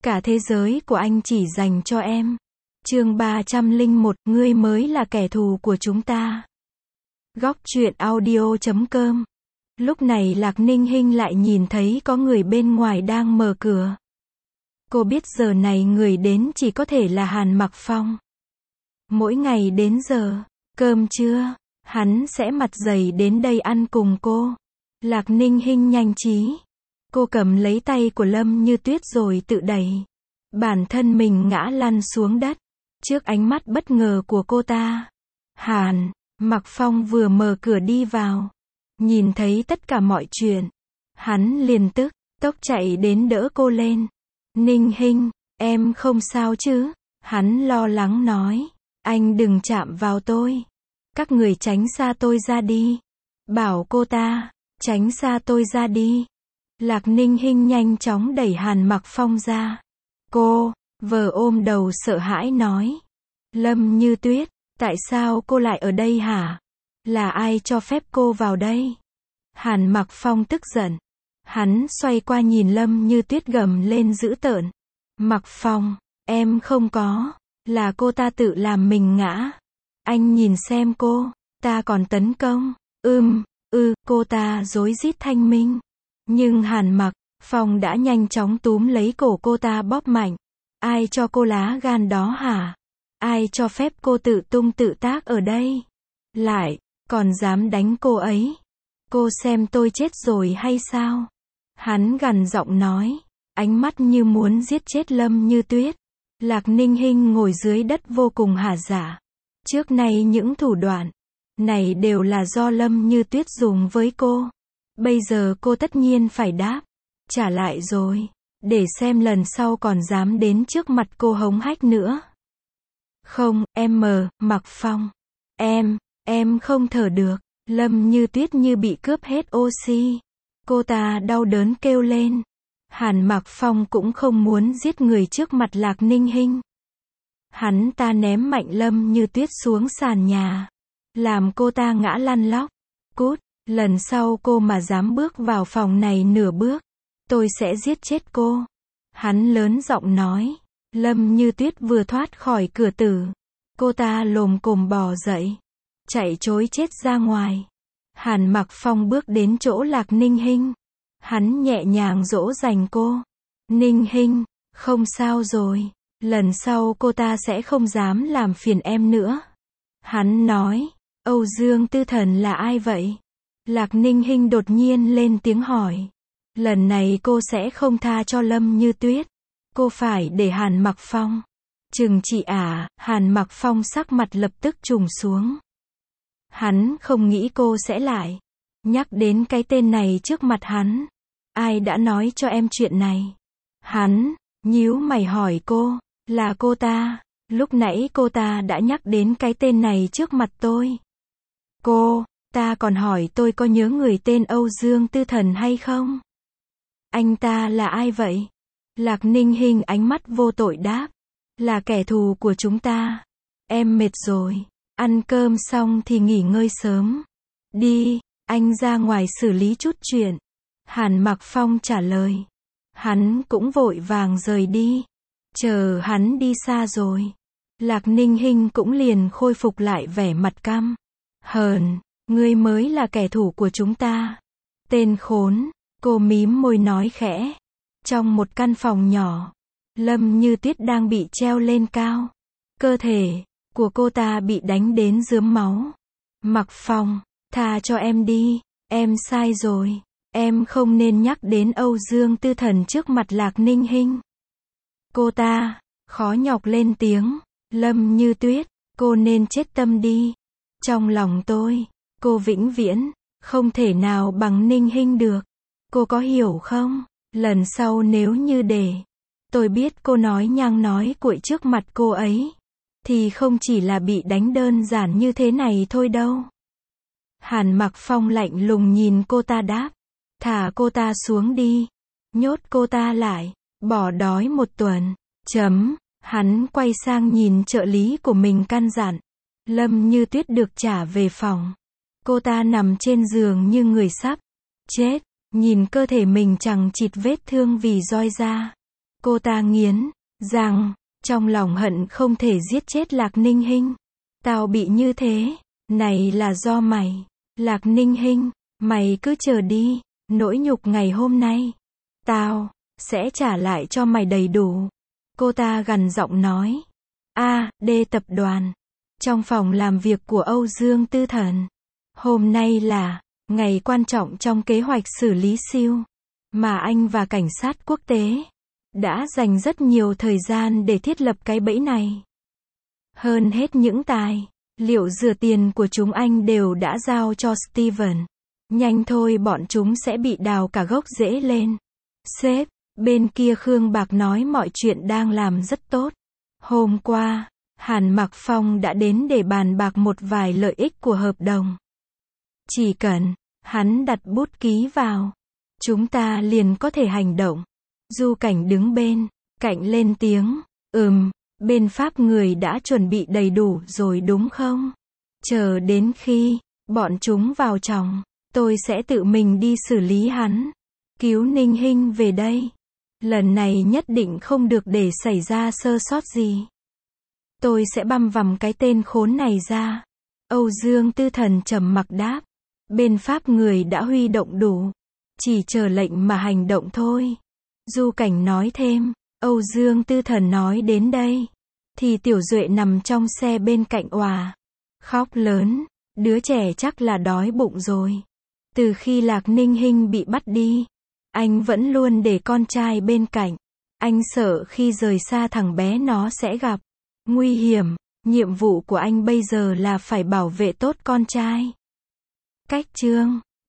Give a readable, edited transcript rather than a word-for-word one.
Cả thế giới của anh chỉ dành cho em. Chương 301, ngươi mới là kẻ thù của chúng ta. Góc truyện audio.com. Lúc này Lạc Ninh Hinh lại nhìn thấy có người bên ngoài đang mở cửa. Cô biết giờ này người đến chỉ có thể là Hàn Mặc Phong. Mỗi ngày đến giờ cơm trưa, hắn sẽ mặt dày đến đây ăn cùng cô. Lạc Ninh Hinh nhanh trí. Cô cầm lấy tay của Lâm Như Tuyết rồi tự đẩy bản thân mình ngã lăn xuống đất. Trước ánh mắt bất ngờ của cô ta, Hàn Mặc Phong vừa mở cửa đi vào. Nhìn thấy tất cả mọi chuyện, hắn liền tức tốc chạy đến đỡ cô lên. Ninh Hinh, em không sao chứ? Hắn lo lắng nói. Anh đừng chạm vào tôi. Các người tránh xa tôi ra đi. Bảo cô ta, tránh xa tôi ra đi. Lạc Ninh Hinh nhanh chóng đẩy Hàn Mặc Phong ra. Cô, vờ ôm đầu sợ hãi nói. Lâm Như Tuyết, tại sao cô lại ở đây hả? Là ai cho phép cô vào đây? Hàn Mặc Phong tức giận. Hắn xoay qua nhìn Lâm Như Tuyết gầm lên dữ tợn. Mặc Phong, em không có, là cô ta tự làm mình ngã. Anh nhìn xem cô, ta còn tấn công. Cô ta rối rít thanh minh. Nhưng Hàn Mặc Phong đã nhanh chóng túm lấy cổ cô ta bóp mạnh. Ai cho cô lá gan đó hả? Ai cho phép cô tự tung tự tác ở đây? Lại, còn dám đánh cô ấy? Cô xem tôi chết rồi hay sao? Hắn gằn giọng nói, ánh mắt như muốn giết chết Lâm Như Tuyết. Lạc Ninh Hinh ngồi dưới đất vô cùng hả dạ. Trước nay những thủ đoạn này đều là do Lâm Như Tuyết dùng với cô. Bây giờ cô tất nhiên phải đáp trả lại rồi, để xem lần sau còn dám đến trước mặt cô hống hách nữa. Không, Mặc Phong. Em không thở được. Lâm Như Tuyết như bị cướp hết oxy. Cô ta đau đớn kêu lên. Hàn Mặc Phong cũng không muốn giết người trước mặt Lạc Ninh Hinh. Hắn ta ném mạnh Lâm Như Tuyết xuống sàn nhà, làm cô ta ngã lăn lóc. Cút, lần sau cô mà dám bước vào phòng này nửa bước, tôi sẽ giết chết cô. Hắn lớn giọng nói. Lâm Như Tuyết vừa thoát khỏi cửa tử, cô ta lồm cồm bò dậy, chạy trối chết ra ngoài. Hàn Mặc Phong bước đến chỗ Lạc Ninh Hinh. Hắn nhẹ nhàng dỗ dành cô. Ninh Hinh, không sao rồi. Lần sau cô ta sẽ không dám làm phiền em nữa. Hắn nói. Âu Dương Tư Thần là ai vậy? Lạc Ninh Hinh đột nhiên lên tiếng hỏi. Lần này cô sẽ không tha cho Lâm Như Tuyết. Cô phải để Hàn Mặc Phong trừng trị à? Hàn Mặc Phong sắc mặt lập tức trùng xuống. Hắn không nghĩ cô sẽ lại nhắc đến cái tên này trước mặt hắn. Ai đã nói cho em chuyện này? Hắn nhíu mày hỏi cô. Là cô ta. Lúc nãy cô ta đã nhắc đến cái tên này trước mặt tôi. Ta còn hỏi tôi có nhớ người tên Âu Dương Tư Thần hay không? Anh ta là ai vậy? Lạc Ninh Hinh ánh mắt vô tội đáp. Là kẻ thù của chúng ta. Em mệt rồi. Ăn cơm xong thì nghỉ ngơi sớm. Đi, anh ra ngoài xử lý chút chuyện. Hàn Mặc Phong trả lời. Hắn cũng vội vàng rời đi. Chờ hắn đi xa rồi, Lạc Ninh Hinh cũng liền khôi phục lại vẻ mặt căm hờn. Ngươi mới là kẻ thù của chúng ta. Tên khốn. Cô mím môi nói khẽ. Trong một căn phòng nhỏ, Lâm Như Tuyết đang bị treo lên cao. Cơ thể của cô ta bị đánh đến rướm máu. Mặc Phong, tha cho em đi. Em sai rồi. Em không nên nhắc đến Âu Dương Tư Thần trước mặt Lạc Ninh Hinh. Cô ta khó nhọc lên tiếng. Lâm Như Tuyết, cô nên chết tâm đi. Trong lòng tôi, cô vĩnh viễn không thể nào bằng Ninh Hinh được. Cô có hiểu không? Lần sau nếu như để tôi biết cô nói nhăng nói cuội trước mặt cô ấy, thì không chỉ là bị đánh đơn giản như thế này thôi đâu. Hàn Mặc Phong lạnh lùng nhìn cô ta đáp. Thả cô ta xuống đi. Nhốt cô ta lại. Bỏ đói 1 tuần. Hắn quay sang nhìn trợ lý của mình căn dặn. Lâm Như Tuyết được trả về phòng. Cô ta nằm trên giường như người sắp chết. Nhìn cơ thể mình chằng chịt vết thương vì roi da. Cô ta nghiến rằng, trong lòng hận không thể giết chết Lạc Ninh Hinh. Tao bị như thế, này là do mày. Lạc Ninh Hinh, mày cứ chờ đi, nỗi nhục ngày hôm nay, tao sẽ trả lại cho mày đầy đủ. Cô ta gằn giọng nói. D tập đoàn. Trong phòng làm việc của Âu Dương Tư Thần. Hôm nay là ngày quan trọng trong kế hoạch xử lý siêu, mà anh và cảnh sát quốc tế đã dành rất nhiều thời gian để thiết lập cái bẫy này. Hơn hết những tài liệu rửa tiền của chúng anh đều đã giao cho Steven. Nhanh thôi bọn chúng sẽ bị đào cả gốc rễ lên. Sếp, bên kia Khương Bạc nói mọi chuyện đang làm rất tốt. Hôm qua, Hàn Mặc Phong đã đến để bàn bạc một vài lợi ích của hợp đồng. Chỉ cần hắn đặt bút ký vào, chúng ta liền có thể hành động. Du Cảnh đứng bên cạnh lên tiếng. Bên Pháp người đã chuẩn bị đầy đủ rồi đúng không? Chờ đến khi bọn chúng vào trong, tôi sẽ tự mình đi xử lý hắn. Cứu Ninh Hinh về đây. Lần này nhất định không được để xảy ra sơ sót gì. Tôi sẽ băm vằm cái tên khốn này ra. Âu Dương Tư Thần trầm mặc đáp. Bên Pháp người đã huy động đủ. Chỉ chờ lệnh mà hành động thôi. Du Cảnh nói thêm. Âu Dương Tư Thần nói đến đây, thì Tiểu Duệ nằm trong xe bên cạnh òa khóc lớn. Đứa trẻ chắc là đói bụng rồi. Từ khi Lạc Ninh Hinh bị bắt đi, anh vẫn luôn để con trai bên cạnh. Anh sợ khi rời xa thằng bé nó sẽ gặp nguy hiểm. Nhiệm vụ của anh bây giờ là phải bảo vệ tốt con trai. Cách chương